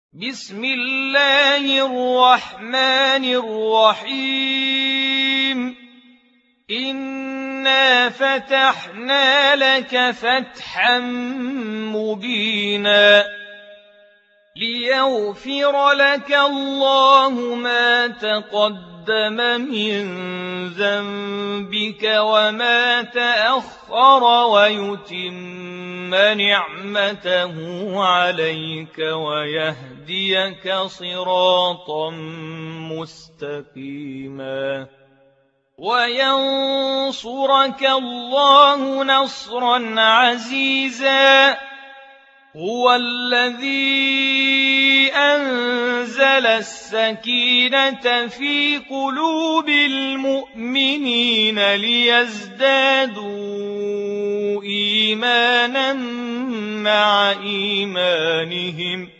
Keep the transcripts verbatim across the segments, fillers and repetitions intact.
بسم الله الرحمن الرحيم إنا فتحنا لك فتحا مبينا ليغفر لك الله ما تقدم من ذنبك وما تأخر ويتم نعمته عليك ويهديك صراطا مستقيما وينصرك الله نصرا عزيزا هو الذي أنزل السكينة في قلوب المؤمنين ليزدادوا إيمانا مع إيمانهم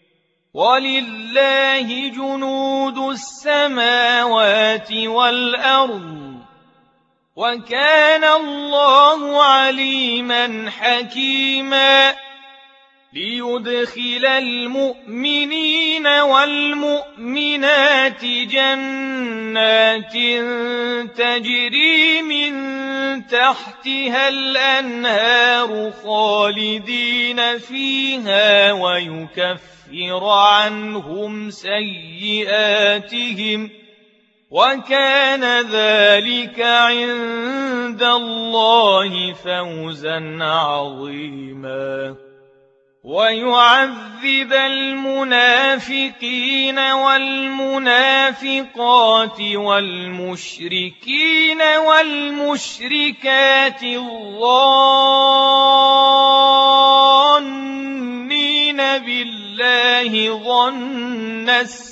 ولله جنود السماوات والأرض وكان الله عليما حكيما ليدخل المؤمنين والمؤمنات جنات تجري من تحتها الأنهار خالدين فيها ويكفر عنهم سيئاتهم وكان ذلك عند الله فوزا عظيما ويعذب المنافقين والمنافقات والمشركين والمشركات الظانين بالله ظن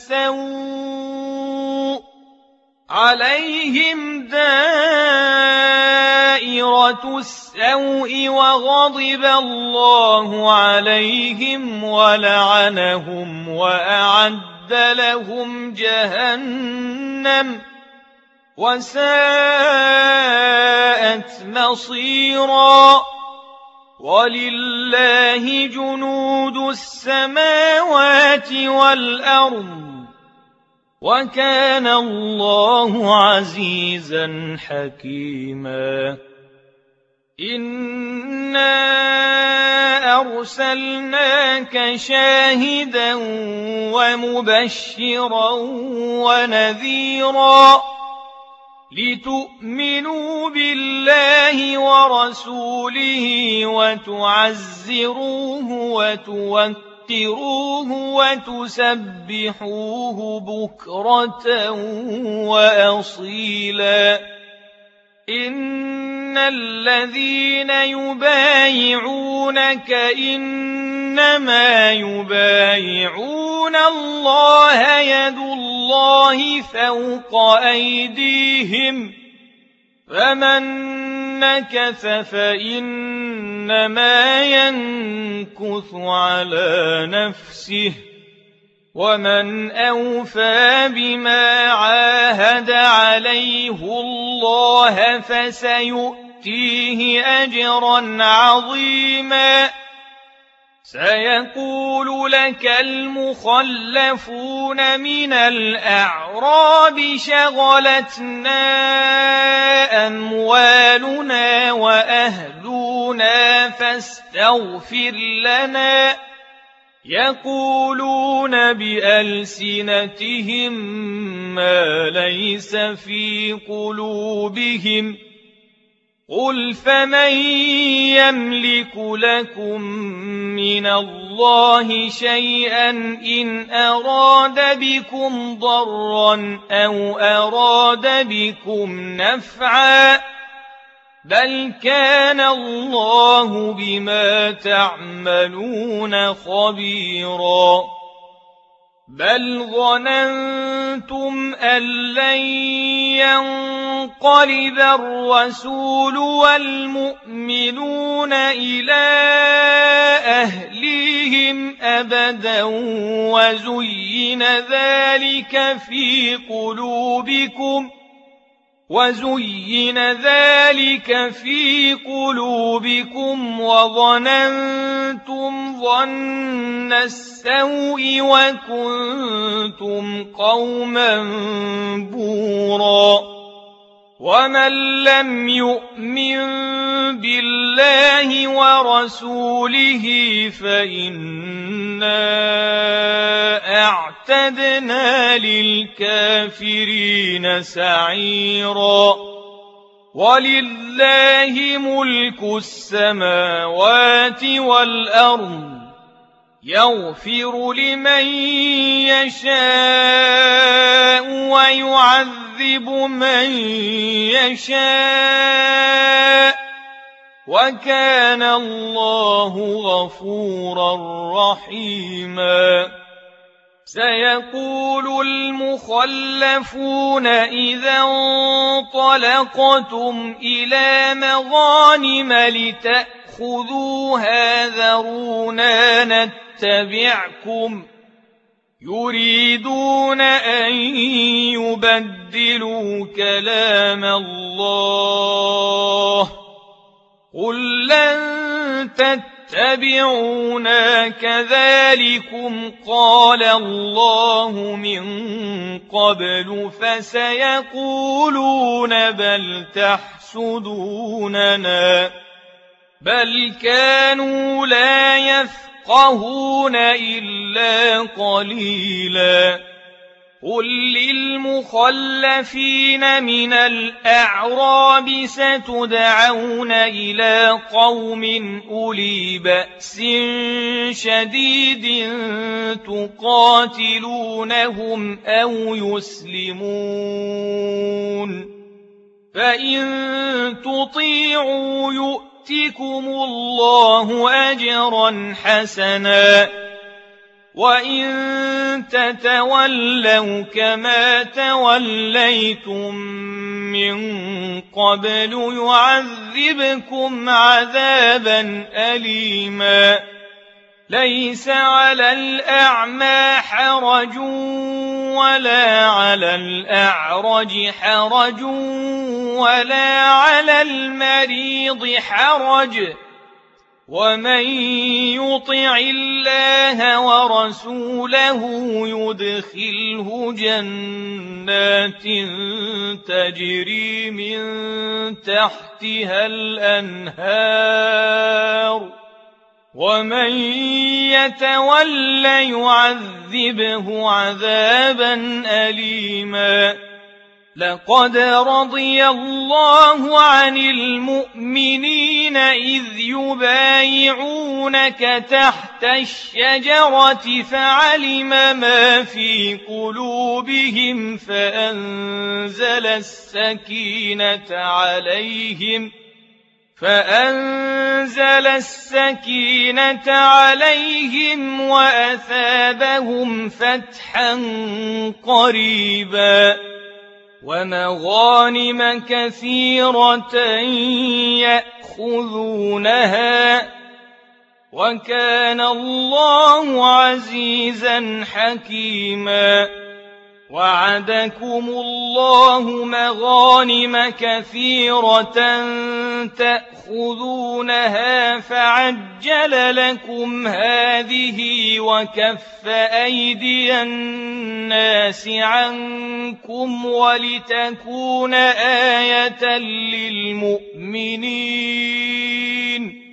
السوء عليهم دائرة السوء وغضب الله عليهم ولعنهم وأعد لهم جهنم وساءت مصيرا ولله جنود السماوات والأرض وكان الله عزيزا حكيما إنا أرسلناك شاهدا ومبشرا ونذيرا لتؤمنوا بالله ورسوله وتعزروه وتوكلوه وتسبحوه بكرة وأصيلا إن الذين يبايعونك إنما يبايعون الله يد الله فوق أيديهم فمن نكث فإنما ينكث على نفسه ومن أوفى بما عاهد عليه الله فسيؤتيه أجرا عظيما سيقول لك المخلفون من الأعراب شغلتنا أموالنا وأهلنا فاستغفر لنا يقولون بألسنتهم ما ليس في قلوبهم قل فمن يملك لكم من الله شيئا إن أراد بكم ضرا أو أراد بكم نفعا بل كان الله بما تعملون خبيرا بل ظننتم أن لن ينقلب الرسول والمؤمنون إلى أهليهم أبدا وزين ذلك في قلوبكم وزين ذلك في قلوبكم وظننتم ظن السوء وكنتم قوما بورا ومن لم يؤمن بالله ورسوله فإنا أعتدنا للكافرين سعيرا ولله ملك السماوات والأرض يغفر لمن يشاء ويعذب من يشاء وكان الله غفورا رحيما سيقول المخلفون إذا انطلقتم إلى مغانم لتأخذوها ذرونا نتبعكم يريدون أن يبدلوا كلام الله قل لن تتبعونا كذلكم قال الله من قبل فسيقولون بل تحسدوننا بل كانوا لا يفقهون إلا قليلا قل للمخلفين من الأعراب ستدعون إلى قوم أولي بأس شديد تقاتلونهم أو يسلمون فإن تطيعوا يؤتكم الله أجرا حسنا وإن تتولوا كما توليتم من قبل يعذبكم عذابا أليما ليس على الأعمى حرج ولا على الأعرج حرج ولا على المريض حرج ومن يطع الله ورسوله يدخله جنات تجري من تحتها الأنهار ومن يتول يعذبه عذابا أليما لقد رضي الله عن المؤمنين إذ يبايعونك تحت الشجرة فعلم ما في قلوبهم فأنزل السكينة عليهم فأنزل السكينة عليهم وأثابهم فتحا قريبا ومغانم كثيرة يأخذونها وكان الله عزيزا حكيما وعدكم الله مغانم كثيرة تأخذونها فعجل لكم هذه وكف أيدي الناس عنكم ولتكون آية للمؤمنين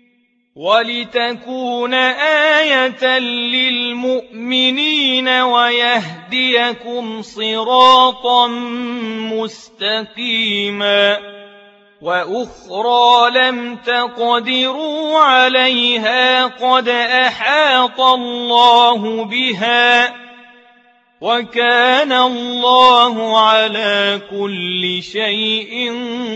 ولتكون آية للمؤمنين ويهديكم صراطا مستقيما وأخرى لم تقدروا عليها قد أحاط الله بها وكان الله على كل شيء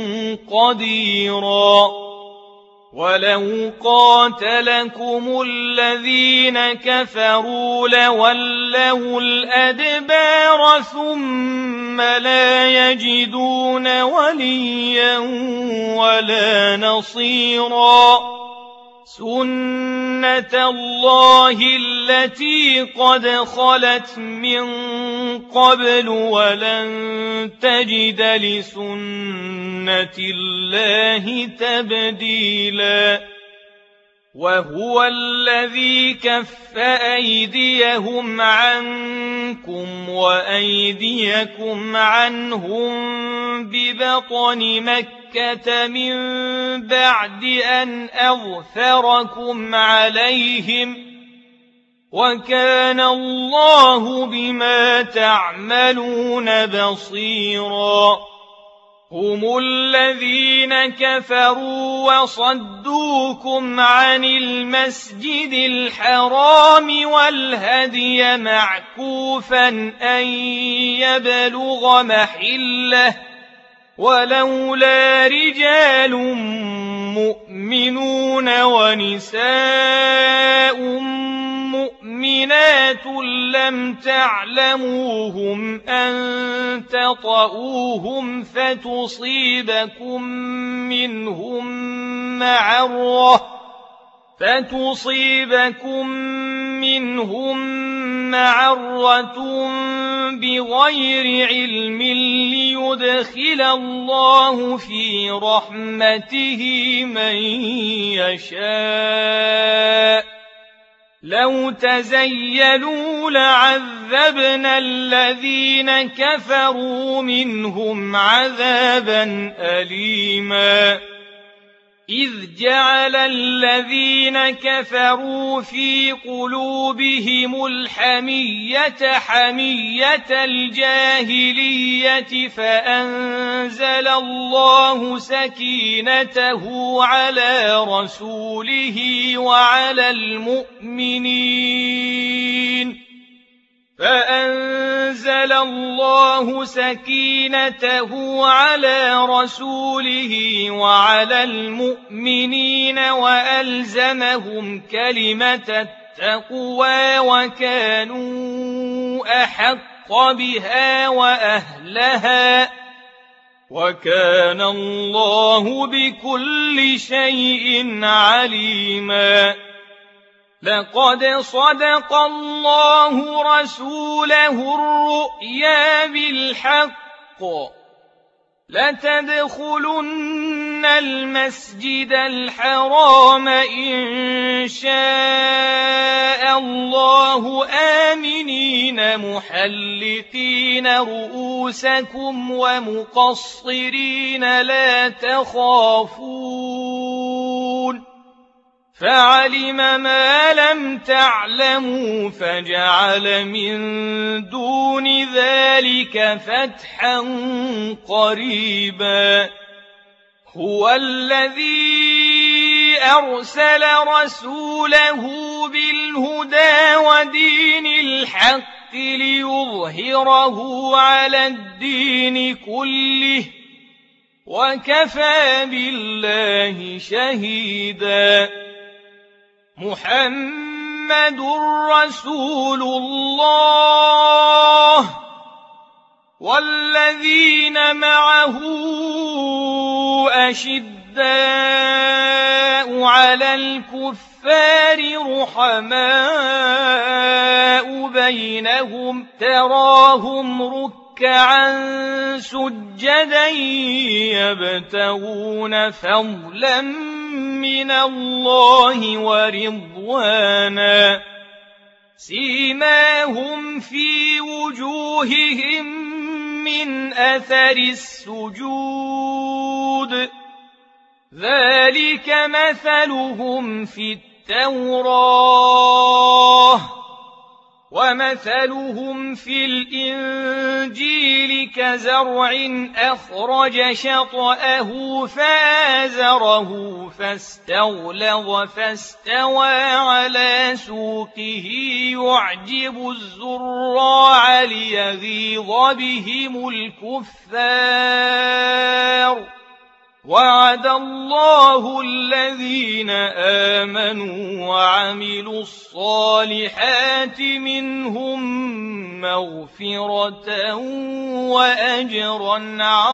قديرا ولو قاتلكم الذين كفروا لولوا الأدبار ثم لا يجدون وليا ولا نصيرا سُنَّةَ اللَّهِ الَّتِي قَدْ خَلَتْ مِن قَبْلُ وَلَن تَجِدَ لِسُنَّةِ اللَّهِ تَبْدِيلًا وَهُوَ الَّذِي كَفَّ أَيْدِيَهُمْ عَنكُمْ وَأَيْدِيَكُمْ عَنْهُم بِبَطْنِ مَكَّةَ مِن بَعْدِ أَنْ أَظْفَرَكُمْ عَلَيْهِمْ وَكَانَ اللَّهُ بِمَا تَعْمَلُونَ بَصِيرًا هُمُ الَّذِينَ كَفَرُوا وَصَدُّوكُمْ عَنِ الْمَسْجِدِ الْحَرَامِ وَالْهَدْيَ مَعْكُوفًا أَن يَبْلُغَ مَحِلَّهُ وَلَوْلَا رِجَالٌ مُؤْمِنُونَ وَنِسَاءٌ مُؤْمِنَاتٌ لَّمْ تَعْلَمُوهُمْ أَن تَطَئُوهُمْ فَتُصِيبَكُم مِّنْهُم مَّعَرَّةٌ فَتُصِيبَكُم مِّنْهُم مَّعَرَّةٌ بِغَيْرِ عِلْمٍ لِّيُدْخِلَ اللَّهُ فِي رَحْمَتِهِ مَن يَشَاءُ لَوْ تَزَيَّلُوا لَعَذَّبْنَا الَّذِينَ كَفَرُوا مِنْهُمْ عَذَابًا أَلِيمًا إِذْ جَعَلَ الَّذِينَ كَفَرُوا فِي قُلُوبِهِمُ الْحَمِيَّةَ حَمِيَّةَ الْجَاهِلِيَّةِ فَأَنزَلَ اللَّهُ سَكِينَتَهُ عَلَىٰ رَسُولِهِ وَعَلَى الْمُؤْمِنِينَ فَأَنزَلَ اللَّهُ سَكِينَتَهُ عَلَىٰ رَسُولِهِ وَعَلَى الْمُؤْمِنِينَ وَأَلْزَمَهُمْ كَلِمَةَ التَّقْوَىٰ وَكَانُوا أَحَقَّ بِهَا وَأَهْلَهَا وَكَانَ اللَّهُ بِكُلِّ شَيْءٍ عَلِيمًا لَقَدْ صَدَقَ اللَّهُ رَسُولَهُ الرُّؤْيَا بِالْحَقِّ لَتَدْخُلُنَّ الْمَسْجِدَ الْحَرَامَ إِن شَاءَ اللَّهُ آمِنِينَ مُحَلِّقِينَ رُءُوسَكُمْ وَمُقَصِّرِينَ لَا تَخَافُونَ فَعَلِمَ مَا لَمْ تَعْلَمُوا فَجَعَلَ مِن دُونِ ذَلِكَ فَتْحًا قَرِيبًا هُوَ الَّذِي أَرْسَلَ رَسُولَهُ بِالْهُدَىٰ وَدِينِ الْحَقِّ لِيُظْهِرَهُ عَلَى الدِّينِ كُلِّهِ وَكَفَىٰ بِاللَّهِ شَهِيدًا مُحَمَّدٌ رَّسُولُ اللَّهِ وَالَّذِينَ مَعَهُ أَشِدَّاءُ عَلَى الْكُفَّارِ رُحَمَاءُ بَيْنَهُمْ تَرَاهُمْ رُكَّعًا سُجَّدًا يَبْتَغُونَ فَضْلًا مِّنَ اللَّهِ وَرِضْوَانًا سِيمَاهُمْ فِي وُجُوهِهِم مِّنْ أَثَرِ السُّجُودِ ذَلِكَ مَثَلُهُمْ فِي التَّوْرَاةِ وَمَثَلُهُمْ فِي الْإِنجِيلِ كَزَرْعٍ أَخْرَجَ شَطْأَهُ فَآزَرَهُ فَاسْتَغْلَظَ فَاسْتَوَىٰ عَلَىٰ سُوقِهِ يُعْجِبُ الزُّرَّاعَ لِيَغِيظَ بِهِمُ الْكُفَّارَ وَعَدَ اللَّهُ الَّذِينَ آمَنُوا وَعَمِلُوا الصَّالِحَاتِ مِنْهُم مَّغْفِرَةً وَأَجْرًا عَظِيمًا